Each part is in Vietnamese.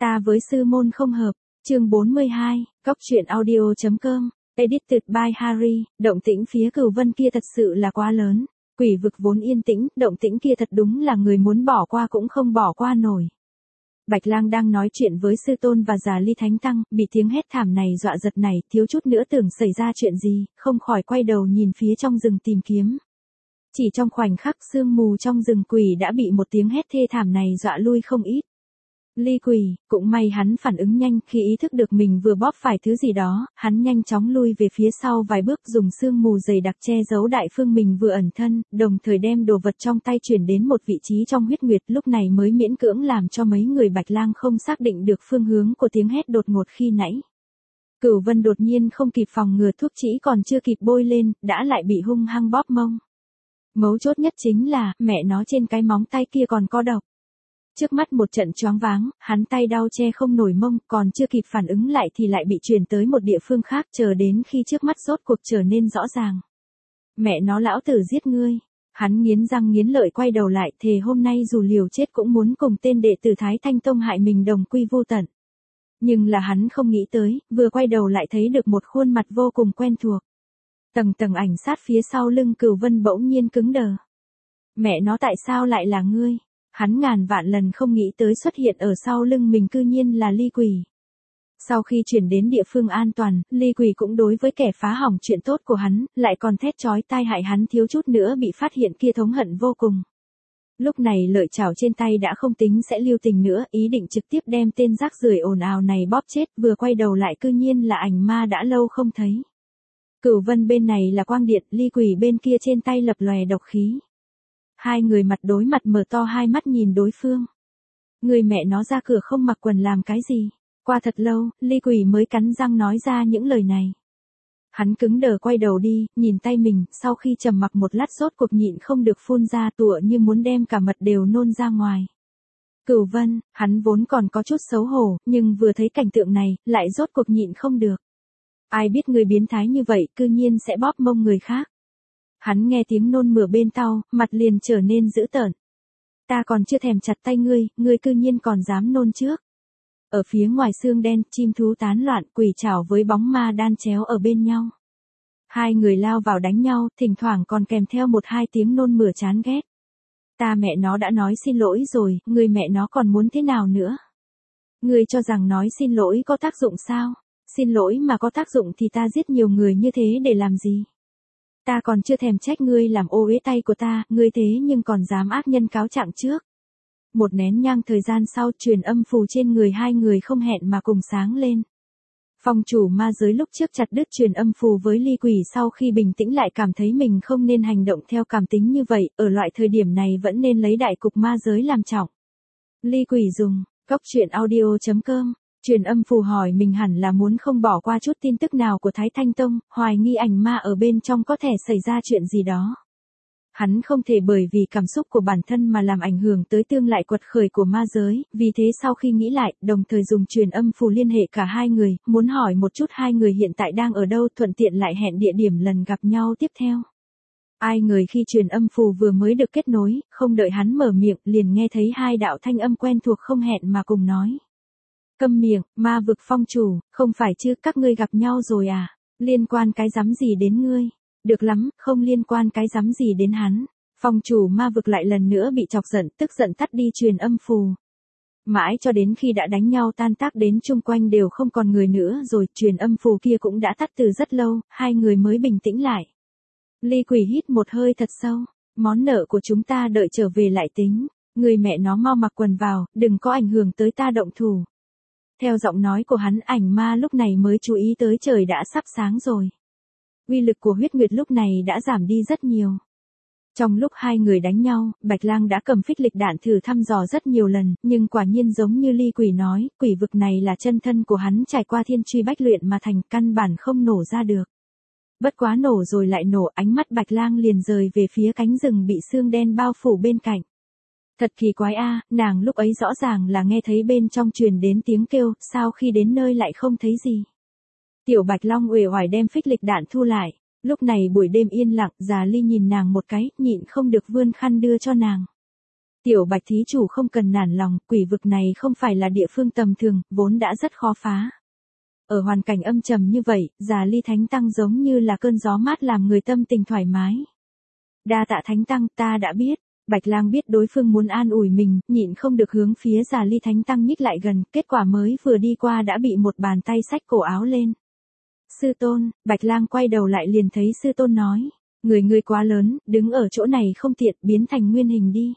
Ta với sư môn không hợp, chương 42, Cóc truyện audio.com, edited by Harry, động tĩnh phía Cửu Vân kia thật sự là quá lớn, quỷ vực vốn yên tĩnh, động tĩnh kia thật đúng là người muốn bỏ qua cũng không bỏ qua nổi. Bạch Lang đang nói chuyện với sư tôn và già Ly Thánh Tăng, bị tiếng hét thảm này dọa giật này, thiếu chút nữa tưởng xảy ra chuyện gì, không khỏi quay đầu nhìn phía trong rừng tìm kiếm. Chỉ trong khoảnh khắc sương mù trong rừng quỷ đã bị một tiếng hét thê thảm này dọa lui không ít. Ly Quỷ, cũng may hắn phản ứng nhanh khi ý thức được mình vừa bóp phải thứ gì đó, hắn nhanh chóng lui về phía sau vài bước dùng sương mù dày đặc che giấu đại phương mình vừa ẩn thân, đồng thời đem đồ vật trong tay chuyển đến một vị trí trong huyết nguyệt lúc này mới miễn cưỡng làm cho mấy người Bạch Lang không xác định được phương hướng của tiếng hét đột ngột khi nãy. Cửu Vân đột nhiên không kịp phòng ngừa thuốc chỉ còn chưa kịp bôi lên, đã lại bị hung hăng bóp mông. Mấu chốt nhất chính là, mẹ nó trên cái móng tay kia còn có độc. Trước mắt một trận choáng váng, hắn tay đau che không nổi mông, còn chưa kịp phản ứng lại thì lại bị chuyển tới một địa phương khác chờ đến khi trước mắt rốt cuộc trở nên rõ ràng. Mẹ nó lão tử giết ngươi. Hắn nghiến răng nghiến lợi quay đầu lại thề hôm nay dù liều chết cũng muốn cùng tên đệ tử Thái Thanh Tông hại mình đồng quy vô tận. Nhưng là hắn không nghĩ tới, vừa quay đầu lại thấy được một khuôn mặt vô cùng quen thuộc. Tầng tầng ảnh sát phía sau lưng Cửu Vân bỗng nhiên cứng đờ. Mẹ nó tại sao lại là ngươi? Hắn ngàn vạn lần không nghĩ tới xuất hiện ở sau lưng mình cư nhiên là Ly Quỷ. Sau khi chuyển đến địa phương an toàn, Ly Quỷ cũng đối với kẻ phá hỏng chuyện tốt của hắn, lại còn thét chói tai hại hắn thiếu chút nữa bị phát hiện kia thống hận vô cùng. Lúc này lợi chảo trên tay đã không tính sẽ lưu tình nữa, ý định trực tiếp đem tên rác rưởi ồn ào này bóp chết, vừa quay đầu lại cư nhiên là ảnh ma đã lâu không thấy. Cửu Vân bên này là quang điện, Ly Quỷ bên kia trên tay lập lòe độc khí. Hai người mặt đối mặt mở to hai mắt nhìn đối phương. Người mẹ nó ra cửa không mặc quần làm cái gì? Qua thật lâu, Ly Quỷ mới cắn răng nói ra những lời này. Hắn cứng đờ quay đầu đi, nhìn tay mình, sau khi trầm mặc một lát rốt cuộc nhịn không được phun ra tựa như muốn đem cả mật đều nôn ra ngoài. Cửu Vân, hắn vốn còn có chút xấu hổ, nhưng vừa thấy cảnh tượng này, lại rốt cuộc nhịn không được. Ai biết người biến thái như vậy, cư nhiên sẽ bóp mông người khác. Hắn nghe tiếng nôn mửa bên tai, mặt liền trở nên dữ tợn. Ta còn chưa thèm chặt tay ngươi cư nhiên còn dám nôn trước. Ở phía ngoài xương đen, chim thú tán loạn, quỷ trảo với bóng ma đan chéo ở bên nhau. Hai người lao vào đánh nhau, thỉnh thoảng còn kèm theo một hai tiếng nôn mửa chán ghét. Ta mẹ nó đã nói xin lỗi rồi, người mẹ nó còn muốn thế nào nữa? Ngươi cho rằng nói xin lỗi có tác dụng sao? Xin lỗi mà có tác dụng thì ta giết nhiều người như thế để làm gì? Ta còn chưa thèm trách ngươi làm ô uế tay của ta, ngươi thế nhưng còn dám ác nhân cáo trạng trước. Một nén nhang thời gian sau truyền âm phù trên người hai người không hẹn mà cùng sáng lên. Phong chủ ma giới lúc trước chặt đứt truyền âm phù với Ly Quỷ sau khi bình tĩnh lại cảm thấy mình không nên hành động theo cảm tính như vậy, ở loại thời điểm này vẫn nên lấy đại cục ma giới làm trọng. Ly Quỷ dùng, Cóc truyện audio.com. Truyền âm phù hỏi mình hẳn là muốn không bỏ qua chút tin tức nào của Thái Thanh Tông, hoài nghi ảnh ma ở bên trong có thể xảy ra chuyện gì đó. Hắn không thể bởi vì cảm xúc của bản thân mà làm ảnh hưởng tới tương lai quật khởi của ma giới, vì thế sau khi nghĩ lại, đồng thời dùng truyền âm phù liên hệ cả hai người, muốn hỏi một chút hai người hiện tại đang ở đâu thuận tiện lại hẹn địa điểm lần gặp nhau tiếp theo. Ai ngờ khi truyền âm phù vừa mới được kết nối, không đợi hắn mở miệng liền nghe thấy hai đạo thanh âm quen thuộc không hẹn mà cùng nói. Câm miệng, ma vực phong chủ, không phải chứ các ngươi gặp nhau rồi à, liên quan cái rắm gì đến ngươi, được lắm, không liên quan cái rắm gì đến hắn, phong chủ ma vực lại lần nữa bị chọc giận tức giận tắt đi truyền âm phù. Mãi cho đến khi đã đánh nhau tan tác đến chung quanh đều không còn người nữa rồi, truyền âm phù kia cũng đã tắt từ rất lâu, hai người mới bình tĩnh lại. Ly Quỷ hít một hơi thật sâu, món nợ của chúng ta đợi trở về lại tính, người mẹ nó mau mặc quần vào, đừng có ảnh hưởng tới ta động thủ. Theo giọng nói của hắn ảnh ma lúc này mới chú ý tới trời đã sắp sáng rồi. Uy lực của huyết nguyệt lúc này đã giảm đi rất nhiều. Trong lúc hai người đánh nhau, Bạch Lang đã cầm phích lịch đạn thử thăm dò rất nhiều lần, nhưng quả nhiên giống như Ly Quỷ nói, quỷ vực này là chân thân của hắn trải qua thiên truy bách luyện mà thành, căn bản không nổ ra được. Bất quá nổ rồi lại nổ, ánh mắt Bạch Lang liền rời về phía cánh rừng bị sương đen bao phủ bên cạnh. Thật kỳ quái a, nàng lúc ấy rõ ràng là nghe thấy bên trong truyền đến tiếng kêu, sao khi đến nơi lại không thấy gì. Tiểu Bạch Long uể oải đem phích lịch đạn thu lại, lúc này buổi đêm yên lặng, già Ly nhìn nàng một cái, nhịn không được vươn khăn đưa cho nàng. Tiểu Bạch thí chủ không cần nản lòng, quỷ vực này không phải là địa phương tầm thường, vốn đã rất khó phá. Ở hoàn cảnh âm trầm như vậy, Già Ly Thánh Tăng giống như là cơn gió mát làm người tâm tình thoải mái. Đa tạ Thánh Tăng, ta đã biết. Bạch Lang biết đối phương muốn an ủi mình, nhịn không được hướng phía Già Ly Thánh Tăng nhích lại gần, kết quả mới vừa đi qua đã bị một bàn tay xách cổ áo lên. Sư tôn, Bạch Lang quay đầu lại liền thấy sư tôn nói, người quá lớn, đứng ở chỗ này không tiện, biến thành nguyên hình đi.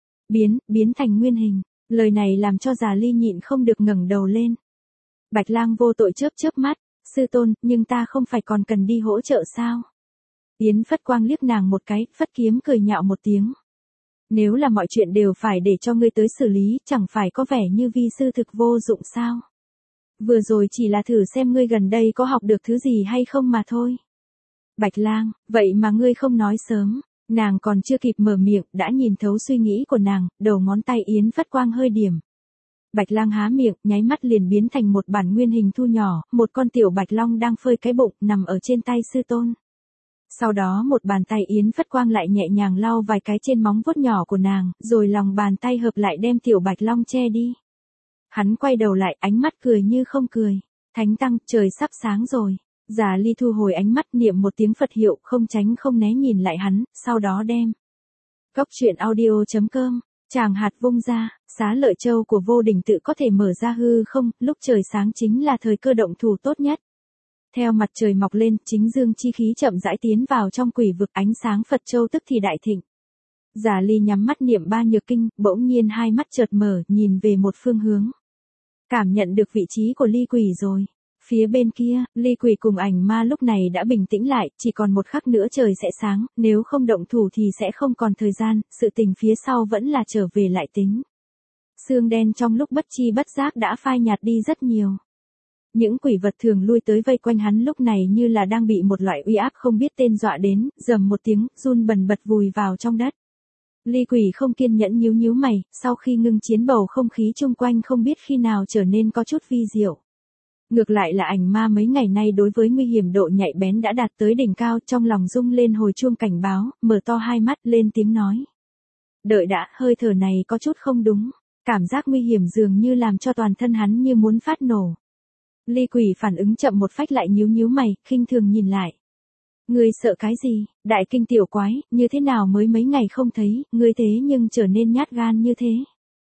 Biến thành nguyên hình, lời này làm cho Già Ly nhịn không được ngẩng đầu lên. Bạch Lang vô tội chớp chớp mắt, sư tôn, nhưng ta không phải còn cần đi hỗ trợ sao? Yến Phất Quang liếc nàng một cái, phất kiếm cười nhạo một tiếng. Nếu là mọi chuyện đều phải để cho ngươi tới xử lý, chẳng phải có vẻ như vi sư thực vô dụng sao? Vừa rồi chỉ là thử xem ngươi gần đây có học được thứ gì hay không mà thôi. Bạch Lang, vậy mà ngươi không nói sớm. Nàng còn chưa kịp mở miệng, đã nhìn thấu suy nghĩ của nàng, đầu ngón tay Yến Phất Quang hơi điểm. Bạch Lang há miệng, nháy mắt liền biến thành một bản nguyên hình thu nhỏ, một con tiểu bạch long đang phơi cái bụng, nằm ở trên tay sư tôn. Sau đó một bàn tay Yến Phất Quang lại nhẹ nhàng lau vài cái trên móng vuốt nhỏ của nàng, rồi lòng bàn tay hợp lại đem tiểu bạch long che đi. Hắn quay đầu lại, ánh mắt cười như không cười. Thánh Tăng, trời sắp sáng rồi. Già Ly thu hồi ánh mắt, niệm một tiếng Phật hiệu, không tránh không né nhìn lại hắn, sau đó đem. Cóc truyện audio.com, chàng hạt vung ra, Xá Lợi Châu của Vô Đỉnh tự có thể mở ra hư không, lúc trời sáng chính là thời cơ động thủ tốt nhất. Theo mặt trời mọc lên, chính dương chi khí chậm rãi tiến vào trong quỷ vực, ánh sáng Phật Châu tức thì đại thịnh. Già Ly nhắm mắt niệm ba nhược kinh, bỗng nhiên hai mắt chợt mở, nhìn về một phương hướng. Cảm nhận được vị trí của ly quỷ rồi. Phía bên kia, ly quỷ cùng ảnh ma lúc này đã bình tĩnh lại, chỉ còn một khắc nữa trời sẽ sáng, nếu không động thủ thì sẽ không còn thời gian, sự tình phía sau vẫn là trở về lại tính. Sương đen trong lúc bất chi bất giác đã phai nhạt đi rất nhiều. Những quỷ vật thường lui tới vây quanh hắn lúc này như là đang bị một loại uy áp không biết tên dọa đến, rầm một tiếng, run bần bật vùi vào trong đất. Ly quỷ không kiên nhẫn nhíu mày, sau khi ngưng chiến bầu không khí chung quanh không biết khi nào trở nên có chút vi diệu. Ngược lại là ảnh ma mấy ngày nay đối với nguy hiểm độ nhạy bén đã đạt tới đỉnh cao, trong lòng rung lên hồi chuông cảnh báo, mở to hai mắt lên tiếng nói. Đợi đã, hơi thở này có chút không đúng, cảm giác nguy hiểm dường như làm cho toàn thân hắn như muốn phát nổ. Ly quỷ phản ứng chậm một phách lại nhíu mày, khinh thường nhìn lại. Ngươi sợ cái gì, đại kinh tiểu quái, như thế nào mới mấy ngày không thấy, ngươi thế nhưng trở nên nhát gan như thế.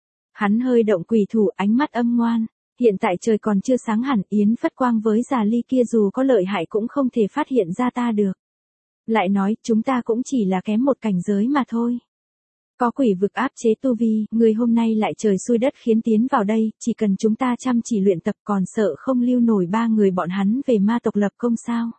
Hắn hơi động quỷ thủ, ánh mắt âm ngoan. Hiện tại trời còn chưa sáng hẳn, Yến Phất Quang với Già Ly kia dù có lợi hại cũng không thể phát hiện ra ta được. Lại nói, chúng ta cũng chỉ là kém một cảnh giới mà thôi. Có quỷ vực áp chế tu vi, người hôm nay lại trời xui đất khiến tiến vào đây, chỉ cần chúng ta chăm chỉ luyện tập còn sợ không lưu nổi ba người bọn hắn về ma tộc lập công sao.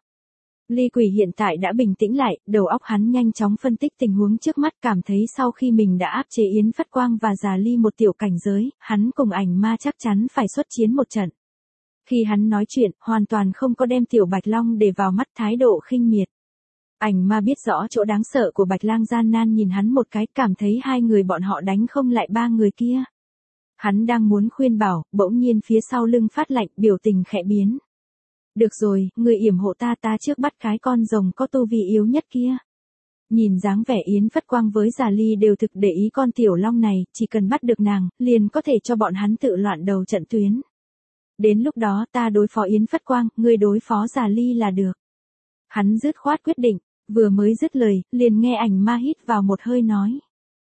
Ly quỷ hiện tại đã bình tĩnh lại, đầu óc hắn nhanh chóng phân tích tình huống trước mắt, cảm thấy sau khi mình đã áp chế Yến Phất Quang và Già Ly một tiểu cảnh giới, hắn cùng ảnh ma chắc chắn phải xuất chiến một trận. Khi hắn nói chuyện, hoàn toàn không có đem tiểu Bạch Long để vào mắt, thái độ khinh miệt. Ảnh ma biết rõ chỗ đáng sợ của Bạch Lang, gian nan nhìn hắn một cái, cảm thấy hai người bọn họ đánh không lại ba người kia. Hắn đang muốn khuyên bảo, bỗng nhiên phía sau lưng phát lạnh, biểu tình khẽ biến. Được rồi, người yểm hộ ta trước bắt cái con rồng có tu vi yếu nhất kia. Nhìn dáng vẻ Yến Phất Quang với Già Ly đều thực để ý con tiểu long này, chỉ cần bắt được nàng, liền có thể cho bọn hắn tự loạn đầu trận tuyến. Đến lúc đó ta đối phó Yến Phất Quang, ngươi đối phó Già Ly là được. Hắn dứt khoát quyết định, vừa mới dứt lời, liền nghe ảnh ma hít vào một hơi nói.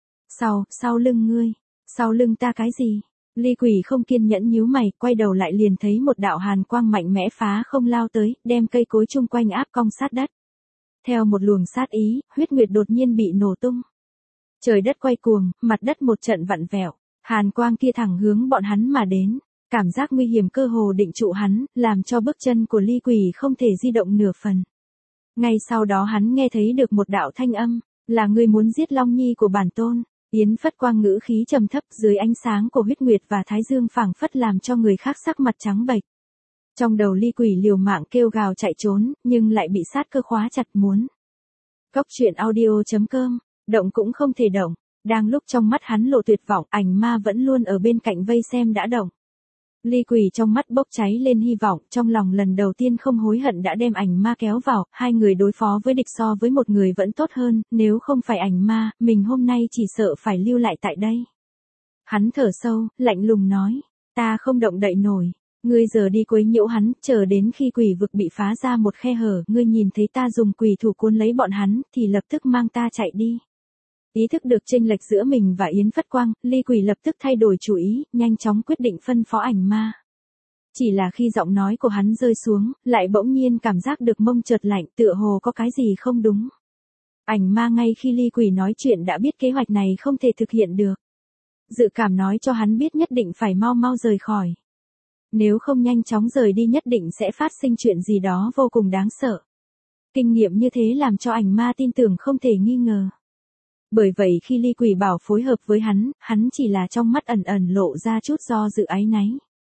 Sau lưng ngươi, sau lưng ta cái gì? Ly quỷ không kiên nhẫn nhíu mày, quay đầu lại liền thấy một đạo hàn quang mạnh mẽ phá không lao tới, đem cây cối chung quanh áp cong sát đất. Theo một luồng sát ý, huyết nguyệt đột nhiên bị nổ tung. Trời đất quay cuồng, mặt đất một trận vặn vẹo, hàn quang kia thẳng hướng bọn hắn mà đến. Cảm giác nguy hiểm cơ hồ định trụ hắn, làm cho bước chân của ly quỷ không thể di động nửa phần. Ngay sau đó hắn nghe thấy được một đạo thanh âm, là ngươi muốn giết Long Nhi của bản tôn. Yến Phất Quang ngữ khí trầm thấp, dưới ánh sáng của huyết nguyệt và thái dương phảng phất làm cho người khác sắc mặt trắng bệch. Trong đầu ly quỷ liều mạng kêu gào chạy trốn, nhưng lại bị sát cơ khóa chặt muốn. Cóc truyện audio.com, động cũng không thể động. Đang lúc trong mắt hắn lộ tuyệt vọng, ảnh ma vẫn luôn ở bên cạnh vây xem đã động. Ly Quỳ trong mắt bốc cháy lên hy vọng, trong lòng lần đầu tiên không hối hận đã đem ảnh ma kéo vào, hai người đối phó với địch so với một người vẫn tốt hơn, nếu không phải ảnh ma, mình hôm nay chỉ sợ phải lưu lại tại đây. Hắn thở sâu, lạnh lùng nói, ta không động đậy nổi, ngươi giờ đi quấy nhiễu hắn, chờ đến khi quỷ vực bị phá ra một khe hở, ngươi nhìn thấy ta dùng quỷ thủ cuốn lấy bọn hắn, thì lập tức mang ta chạy đi. Ý thức được chênh lệch giữa mình và Yến Phất Quang, Ly Quỳ lập tức thay đổi chủ ý, nhanh chóng quyết định phân phó ảnh ma. Chỉ là khi giọng nói của hắn rơi xuống, lại bỗng nhiên cảm giác được mông chợt lạnh, tựa hồ có cái gì không đúng. Ảnh ma ngay khi Ly Quỳ nói chuyện đã biết kế hoạch này không thể thực hiện được. Dự cảm nói cho hắn biết nhất định phải mau mau rời khỏi. Nếu không nhanh chóng rời đi nhất định sẽ phát sinh chuyện gì đó vô cùng đáng sợ. Kinh nghiệm như thế làm cho ảnh ma tin tưởng không thể nghi ngờ. Bởi vậy khi Ly Quỳ bảo phối hợp với hắn chỉ là trong mắt ẩn ẩn lộ ra chút do dự áy náy.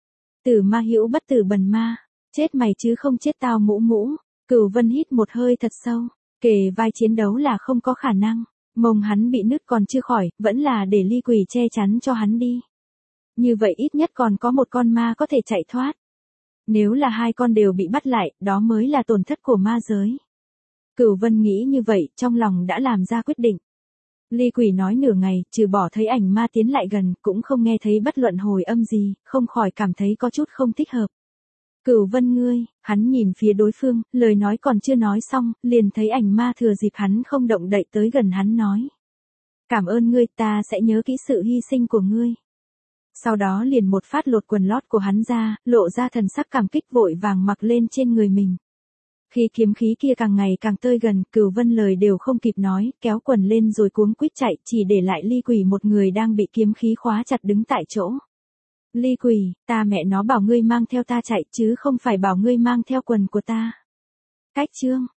Tử ma hữu bất tử bần ma, chết mày chứ không chết tao mũ mũ. Cửu Vân hít một hơi thật sâu, kề vai chiến đấu là không có khả năng. Mông hắn bị nứt còn chưa khỏi, vẫn là để Ly Quỳ che chắn cho hắn đi. Như vậy ít nhất còn có một con ma có thể chạy thoát. Nếu là hai con đều bị bắt lại, đó mới là tổn thất của ma giới. Cửu Vân nghĩ như vậy, trong lòng đã làm ra quyết định. Ly Quỳ nói nửa ngày, trừ bỏ thấy ảnh ma tiến lại gần, cũng không nghe thấy bất luận hồi âm gì, không khỏi cảm thấy có chút không thích hợp. Cửu Vân ngươi, hắn nhìn phía đối phương, lời nói còn chưa nói xong, liền thấy ảnh ma thừa dịp hắn không động đậy tới gần hắn nói. Cảm ơn ngươi, ta sẽ nhớ kỹ sự hy sinh của ngươi. Sau đó liền một phát lột quần lót của hắn ra, lộ ra thần sắc cảm kích vội vàng mặc lên trên người mình. Khi kiếm khí kia càng ngày càng tới gần, Cửu Vân lời đều không kịp nói, kéo quần lên rồi cuống quýt chạy, chỉ để lại Ly Quỳ một người đang bị kiếm khí khóa chặt đứng tại chỗ. Ly Quỳ, ta mẹ nó bảo ngươi mang theo ta chạy chứ không phải bảo ngươi mang theo quần của ta. Cách chương